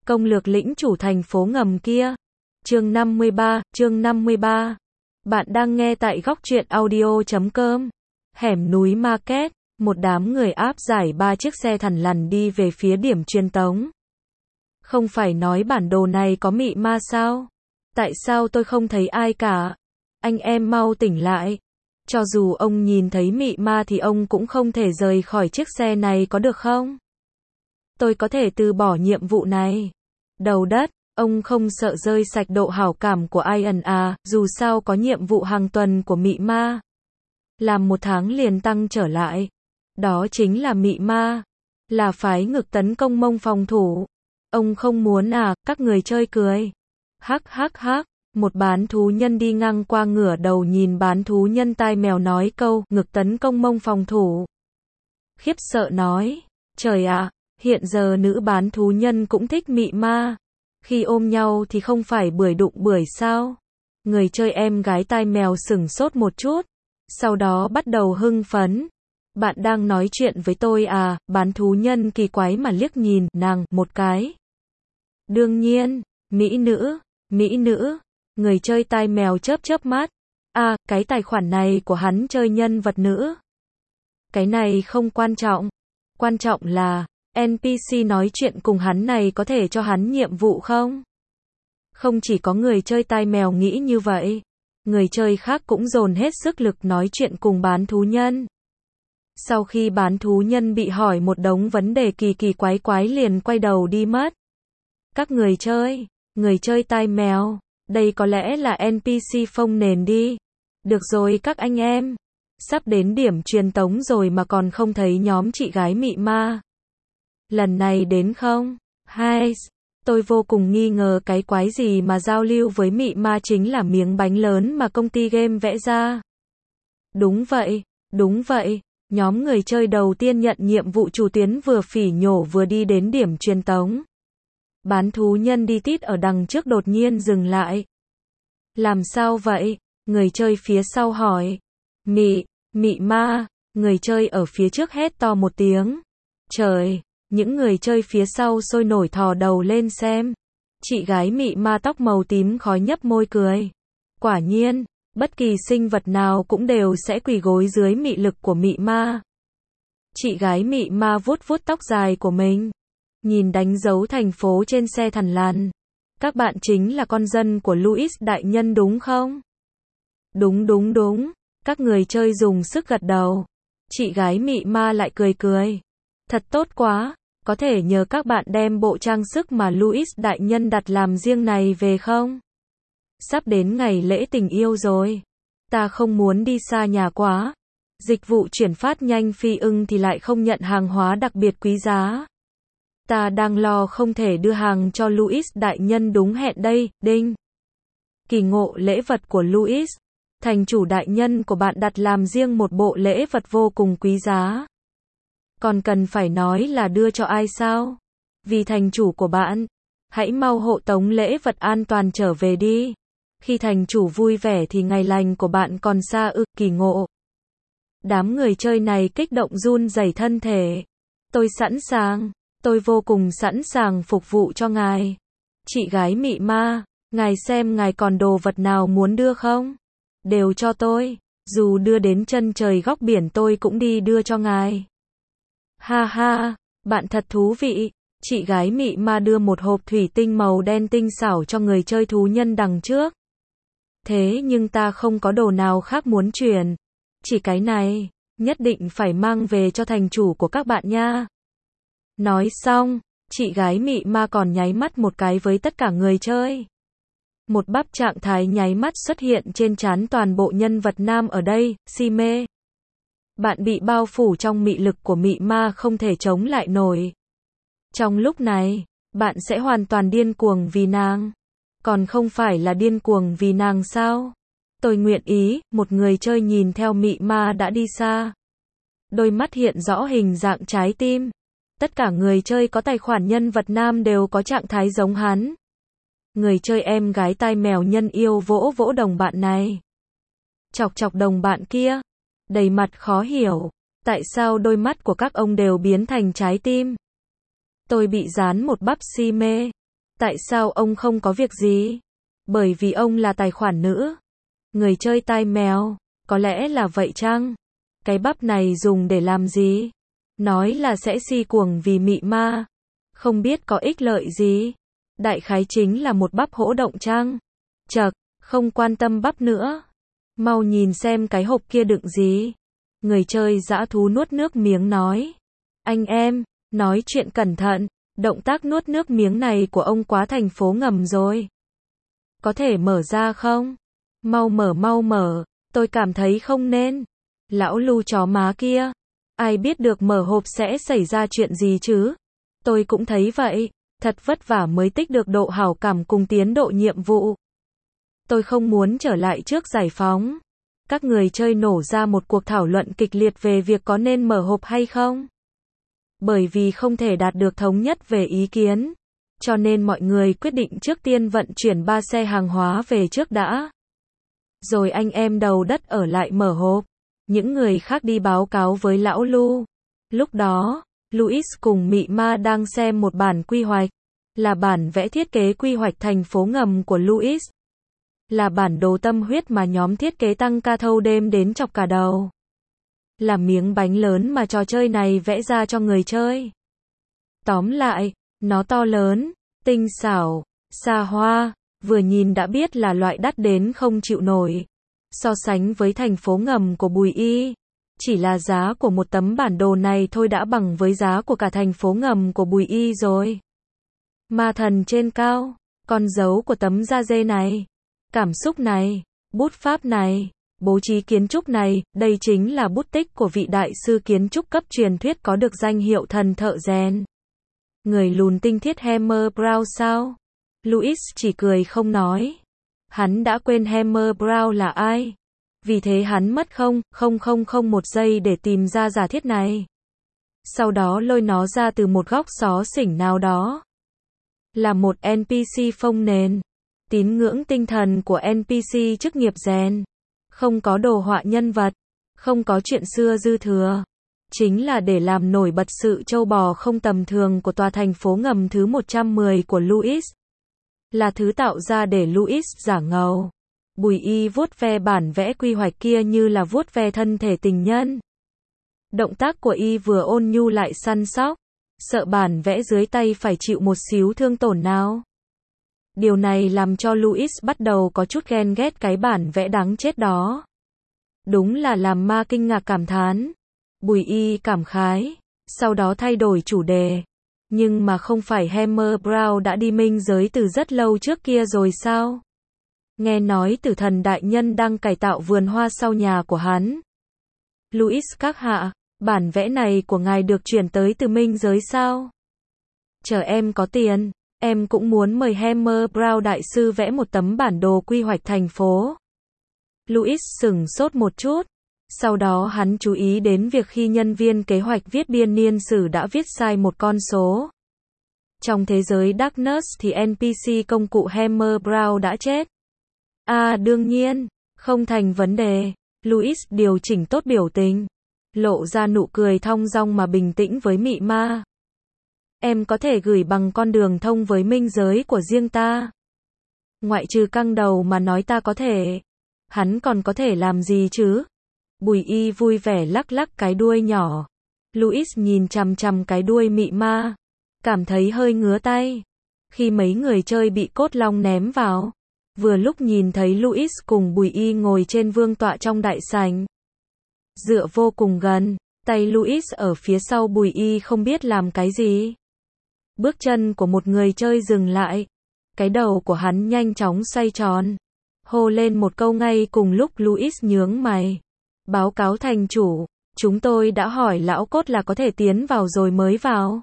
Công lược lĩnh chủ thành phố ngầm kia. Chương 53. Bạn đang nghe tại góc truyện audio.com. Hẻm núi Market, một đám người áp giải 3 chiếc xe thằn lằn đi về phía điểm truyền tống. Không phải nói bản đồ này có mị ma sao? Tại sao tôi không thấy ai cả? Anh em mau tỉnh lại. Cho dù ông nhìn thấy mị ma thì ông cũng không thể rời khỏi chiếc xe này có được không? Tôi có thể từ bỏ nhiệm vụ này. Đầu đất, ông không sợ rơi sạch độ hảo cảm của Ian à, dù sao có nhiệm vụ hàng tuần của mị ma. Làm 1 tháng liền tăng trở lại. Đó chính là mị ma. Là phái ngực tấn công mông phòng thủ. Ông không muốn à, các người chơi cười. Hắc. Một bán thú nhân đi ngang qua ngửa đầu nhìn bán thú nhân tai mèo nói câu, ngực tấn công mông phòng thủ. Khiếp sợ nói, trời ạ, hiện giờ nữ bán thú nhân cũng thích mị ma. Khi ôm nhau thì không phải bưởi đụng bưởi sao? Người chơi em gái tai mèo sửng sốt một chút. Sau đó bắt đầu hưng phấn. Bạn đang nói chuyện với tôi à? Bán thú nhân kỳ quái mà liếc nhìn nàng một cái. Đương nhiên, mỹ nữ. Người chơi tai mèo chớp mắt. À, cái tài khoản này của hắn chơi nhân vật nữ. Cái này không quan trọng. Quan trọng là, NPC nói chuyện cùng hắn này có thể cho hắn nhiệm vụ không? Không chỉ có người chơi tai mèo nghĩ như vậy. Người chơi khác cũng dồn hết sức lực nói chuyện cùng bán thú nhân. Sau khi bán thú nhân bị hỏi một đống vấn đề kỳ quái liền quay đầu đi mất. Các người chơi tai mèo, đây có lẽ là NPC phông nền đi. Được rồi các anh em, sắp đến điểm truyền tống rồi mà còn không thấy nhóm chị gái mị ma. Lần này đến không? Hai, tôi vô cùng nghi ngờ cái quái gì mà giao lưu với mị ma chính là miếng bánh lớn mà công ty game vẽ ra. Đúng vậy. Nhóm người chơi đầu tiên nhận nhiệm vụ chủ tuyến vừa phỉ nhổ vừa đi đến điểm truyền tống. Bán thú nhân đi tít ở đằng trước đột nhiên dừng lại. Làm sao vậy? Người chơi phía sau hỏi. Mị ma, người chơi ở phía trước hét to một tiếng. Trời, những người chơi phía sau sôi nổi thò đầu lên xem. Chị gái mị ma tóc màu tím khói nhấp môi cười. Quả nhiên, bất kỳ sinh vật nào cũng đều sẽ quỳ gối dưới mị lực của mị ma. Chị gái mị ma vuốt tóc dài của mình. Nhìn đánh dấu thành phố trên xe thằn lằn. Các bạn chính là con dân của Louis đại nhân đúng không? Đúng. Các người chơi dùng sức gật đầu. Chị gái mị ma lại cười. Thật tốt quá, có thể nhờ các bạn đem bộ trang sức mà Louis đại nhân đặt làm riêng này về không? Sắp đến ngày lễ tình yêu rồi. Ta không muốn đi xa nhà quá. Dịch vụ chuyển phát nhanh Phi ưng thì lại không nhận hàng hóa đặc biệt quý giá. Ta đang lo không thể đưa hàng cho Louis đại nhân đúng hẹn đây, đinh. Kỳ ngộ lễ vật của Louis. Thành chủ đại nhân của bạn đặt làm riêng một bộ lễ vật vô cùng quý giá. Còn cần phải nói là đưa cho ai sao? Vì thành chủ của bạn. Hãy mau hộ tống lễ vật an toàn trở về đi. Khi thành chủ vui vẻ thì ngày lành của bạn còn xa kỳ ngộ. Đám người chơi này kích động run rẩy thân thể. Tôi sẵn sàng. Tôi vô cùng sẵn sàng phục vụ cho ngài. Chị gái mị ma, ngài xem ngài còn đồ vật nào muốn đưa không? Đều cho tôi, dù đưa đến chân trời góc biển tôi cũng đi đưa cho ngài. Ha, bạn thật thú vị. Chị gái mị ma đưa một hộp thủy tinh màu đen tinh xảo cho người chơi thú nhân đằng trước. Thế nhưng ta không có đồ nào khác muốn chuyển. Chỉ cái này, nhất định phải mang về cho thành chủ của các bạn nha. Nói xong, chị gái mị ma còn nháy mắt một cái với tất cả người chơi. Một bắp trạng thái nháy mắt xuất hiện trên trán toàn bộ nhân vật nam ở đây, si mê. Bạn bị bao phủ trong mị lực của mị ma không thể chống lại nổi. Trong lúc này, bạn sẽ hoàn toàn điên cuồng vì nàng. Còn không phải là điên cuồng vì nàng sao? Tôi nguyện ý, một người chơi nhìn theo mị ma đã đi xa. Đôi mắt hiện rõ hình dạng trái tim. Tất cả người chơi có tài khoản nhân vật nam đều có trạng thái giống hắn. Người chơi em gái tai mèo nhân yêu vỗ đồng bạn này. Chọc đồng bạn kia. Đầy mặt khó hiểu. Tại sao đôi mắt của các ông đều biến thành trái tim? Tôi bị dán một bắp si mê. Tại sao ông không có việc gì? Bởi vì ông là tài khoản nữ. Người chơi tai mèo. Có lẽ là vậy chăng? Cái bắp này dùng để làm gì? Nói là sẽ si cuồng vì mị ma. Không biết có ích lợi gì. Đại khái chính là một bắp hỗ động chăng? Chậc, không quan tâm bắp nữa. Mau nhìn xem cái hộp kia đựng gì. Người chơi dã thú nuốt nước miếng nói. Anh em, nói chuyện cẩn thận. Động tác nuốt nước miếng này của ông quá thành phố ngầm rồi. Có thể mở ra không? Mau mở, tôi cảm thấy không nên. Lão Lu chó má kia. Ai biết được mở hộp sẽ xảy ra chuyện gì chứ? Tôi cũng thấy vậy. Thật vất vả mới tích được độ hảo cảm cùng tiến độ nhiệm vụ. Tôi không muốn trở lại trước giải phóng. Các người chơi nổ ra một cuộc thảo luận kịch liệt về việc có nên mở hộp hay không. Bởi vì không thể đạt được thống nhất về ý kiến, cho nên mọi người quyết định trước tiên vận chuyển 3 xe hàng hóa về trước đã. Rồi anh em đầu đất ở lại mở hộp. Những người khác đi báo cáo với lão Lu. Lúc đó, Louis cùng Mị Ma đang xem một bản quy hoạch. Là bản vẽ thiết kế quy hoạch thành phố ngầm của Louis. Là bản đồ tâm huyết mà nhóm thiết kế tăng ca thâu đêm đến chọc cả đầu. Là miếng bánh lớn mà trò chơi này vẽ ra cho người chơi. Tóm lại, nó to lớn, tinh xảo, xa hoa, vừa nhìn đã biết là loại đắt đến không chịu nổi. So sánh với thành phố ngầm của Bùi Y, chỉ là giá của một tấm bản đồ này thôi đã bằng với giá của cả thành phố ngầm của Bùi Y rồi. Ma thần trên cao, con dấu của tấm da dê này, cảm xúc này, bút pháp này, bố trí kiến trúc này, đây chính là bút tích của vị đại sư kiến trúc cấp truyền thuyết có được danh hiệu thần thợ rèn. Người lùn tinh thiết Hammer Brown sao? Louis chỉ cười không nói. Hắn đã quên Hammer Brown là ai. Vì thế hắn mất 0,0001 giây để tìm ra giả thiết này. Sau đó lôi nó ra từ một góc xó xỉnh nào đó. Là một NPC phông nền. Tín ngưỡng tinh thần của NPC chức nghiệp rèn. Không có đồ họa nhân vật. Không có chuyện xưa dư thừa. Chính là để làm nổi bật sự trâu bò không tầm thường của tòa thành phố ngầm thứ 110 của Louis. Là thứ tạo ra để Louis giả ngầu. Bùi Y vuốt ve bản vẽ quy hoạch kia như là vuốt ve thân thể tình nhân. Động tác của Y vừa ôn nhu lại săn sóc. Sợ bản vẽ dưới tay phải chịu một xíu thương tổn nào. Điều này làm cho Louis bắt đầu có chút ghen ghét cái bản vẽ đáng chết đó. Đúng là làm ma kinh ngạc cảm thán. Bùi Y cảm khái. Sau đó thay đổi chủ đề. Nhưng mà không phải Hammer Brown đã đi minh giới từ rất lâu trước kia rồi sao? Nghe nói tử thần đại nhân đang cải tạo vườn hoa sau nhà của hắn. Louis các hạ, bản vẽ này của ngài được chuyển tới từ minh giới sao? Chờ em có tiền, em cũng muốn mời Hammer Brown đại sư vẽ một tấm bản đồ quy hoạch thành phố. Louis sửng sốt một chút. Sau đó hắn chú ý đến việc khi nhân viên kế hoạch viết biên niên sử đã viết sai một con số. Trong thế giới Darkness thì NPC công cụ Hammer Brown đã chết. Đương nhiên, không thành vấn đề. Louis điều chỉnh tốt biểu tình. Lộ ra nụ cười thong dong mà bình tĩnh với Mị Ma. Em có thể gửi bằng con đường thông với minh giới của riêng ta. Ngoại trừ căng đầu mà nói ta có thể. Hắn còn có thể làm gì chứ? Bùi Y vui vẻ lắc lắc cái đuôi nhỏ. Louis nhìn chằm chằm cái đuôi Mị Ma. Cảm thấy hơi ngứa tay. Khi mấy người chơi bị cốt long ném vào. Vừa lúc nhìn thấy Louis cùng Bùi Y ngồi trên vương tọa trong đại sảnh. Dựa vô cùng gần. Tay Louis ở phía sau Bùi Y không biết làm cái gì. Bước chân của một người chơi dừng lại. Cái đầu của hắn nhanh chóng xoay tròn. Hô lên một câu ngay cùng lúc Louis nhướng mày. Báo cáo thành chủ, chúng tôi đã hỏi lão cốt là có thể tiến vào rồi mới vào.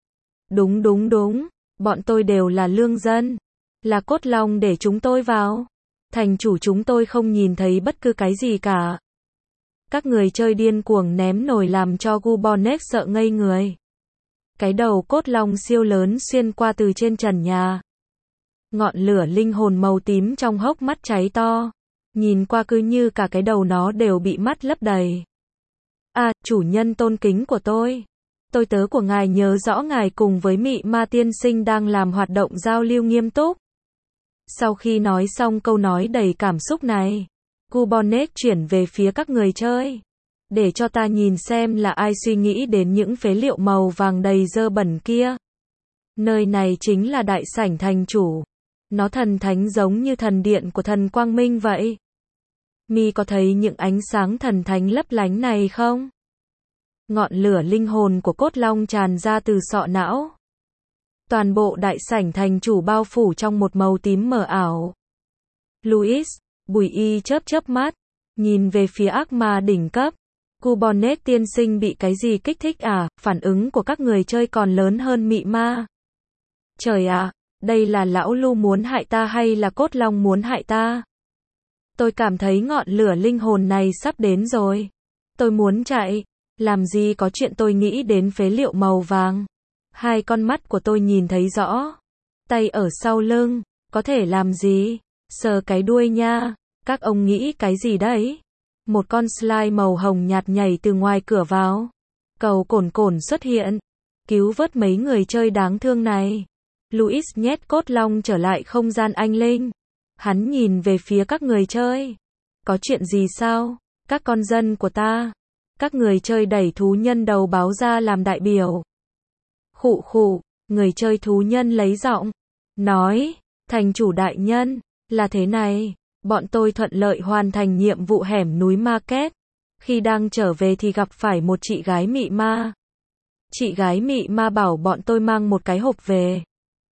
Đúng, bọn tôi đều là lương dân. Là cốt long để chúng tôi vào. Thành chủ chúng tôi không nhìn thấy bất cứ cái gì cả. Các người chơi điên cuồng ném nồi làm cho Gubonek sợ ngây người. Cái đầu cốt long siêu lớn xuyên qua từ trên trần nhà. Ngọn lửa linh hồn màu tím trong hốc mắt cháy to. Nhìn qua cứ như cả cái đầu nó đều bị mắt lấp đầy. Chủ nhân tôn kính của tôi. Tôi tớ của ngài nhớ rõ ngài cùng với Mị Ma tiên sinh đang làm hoạt động giao lưu nghiêm túc. Sau khi nói xong câu nói đầy cảm xúc này, Kubonet chuyển về phía các người chơi. Để cho ta nhìn xem là ai suy nghĩ đến những phế liệu màu vàng đầy dơ bẩn kia. Nơi này chính là đại sảnh thành chủ. Nó thần thánh giống như thần điện của thần Quang Minh vậy. Mi có thấy những ánh sáng thần thánh lấp lánh này không? Ngọn lửa linh hồn của cốt long tràn ra từ sọ não. Toàn bộ đại sảnh thành chủ bao phủ trong một màu tím mờ ảo. Louis, Bùi Y chớp chớp mắt, nhìn về phía ác ma đỉnh cấp. Kubonet tiên sinh bị cái gì kích thích à? Phản ứng của các người chơi còn lớn hơn Mị Ma. Trời ạ, đây là lão Lu muốn hại ta hay là cốt long muốn hại ta? Tôi cảm thấy ngọn lửa linh hồn này sắp đến rồi. Tôi muốn chạy. Làm gì có chuyện tôi nghĩ đến phế liệu màu vàng. Hai con mắt của tôi nhìn thấy rõ. Tay ở sau lưng, có thể làm gì? Sờ cái đuôi nha. Các ông nghĩ cái gì đấy? Một con slime màu hồng nhạt nhảy từ ngoài cửa vào. Cầu cồn cồn xuất hiện. Cứu vớt mấy người chơi đáng thương này. Louis nhét cốt long trở lại không gian anh linh. Hắn nhìn về phía các người chơi. Có chuyện gì sao? Các con dân của ta. Các người chơi đẩy thú nhân đầu báo ra làm đại biểu. Khụ khụ, người chơi thú nhân lấy giọng. Nói, thành chủ đại nhân, là thế này. Bọn tôi thuận lợi hoàn thành nhiệm vụ hẻm núi Market. Khi đang trở về thì gặp phải một chị gái Mị Ma. Chị gái Mị Ma bảo bọn tôi mang một cái hộp về.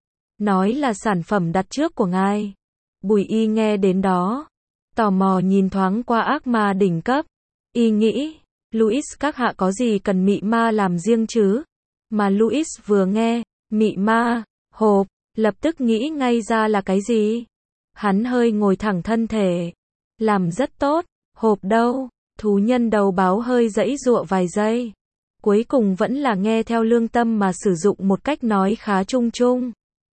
Nói là sản phẩm đặt trước của ngài. Bùi Y nghe đến đó. Tò mò nhìn thoáng qua ác ma đỉnh cấp. Y nghĩ, Louis các hạ có gì cần Mị Ma làm riêng chứ? Mà Louis vừa nghe, Mị Ma, hộp, lập tức nghĩ ngay ra là cái gì? Hắn hơi ngồi thẳng thân thể. Làm rất tốt, hộp đâu? Thú nhân đầu báo hơi giãy giụa vài giây. Cuối cùng vẫn là nghe theo lương tâm mà sử dụng một cách nói khá chung chung.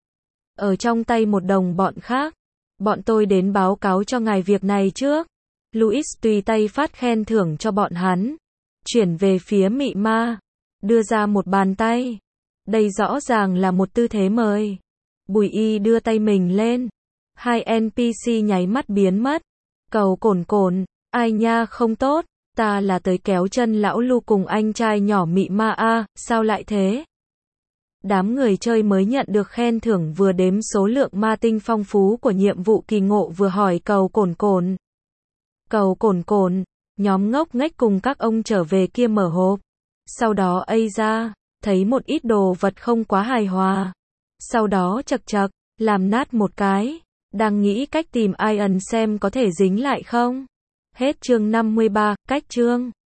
Ở trong tay một đồng bọn khác. Bọn tôi đến báo cáo cho ngài việc này trước. Louis tùy tay phát khen thưởng cho bọn hắn. Chuyển về phía Mị Ma. Đưa ra một bàn tay. Đây rõ ràng là một tư thế mời. Bùi Y đưa tay mình lên. Hai NPC nháy mắt biến mất. Cầu cồn cồn, ai nha không tốt. Ta là tới kéo chân lão Lu cùng anh trai nhỏ Mị Ma a, sao lại thế? Đám người chơi mới nhận được khen thưởng vừa đếm số lượng ma tinh phong phú của nhiệm vụ kỳ ngộ vừa hỏi cầu cồn cồn. Cầu cồn cồn, nhóm ngốc nghếch cùng các ông trở về kia mở hộp. Sau đó ây ra, thấy một ít đồ vật không quá hài hòa. Sau đó chật chật, làm nát một cái. Đang nghĩ cách tìm Iron xem có thể dính lại không? Hết chương 53, cách chương.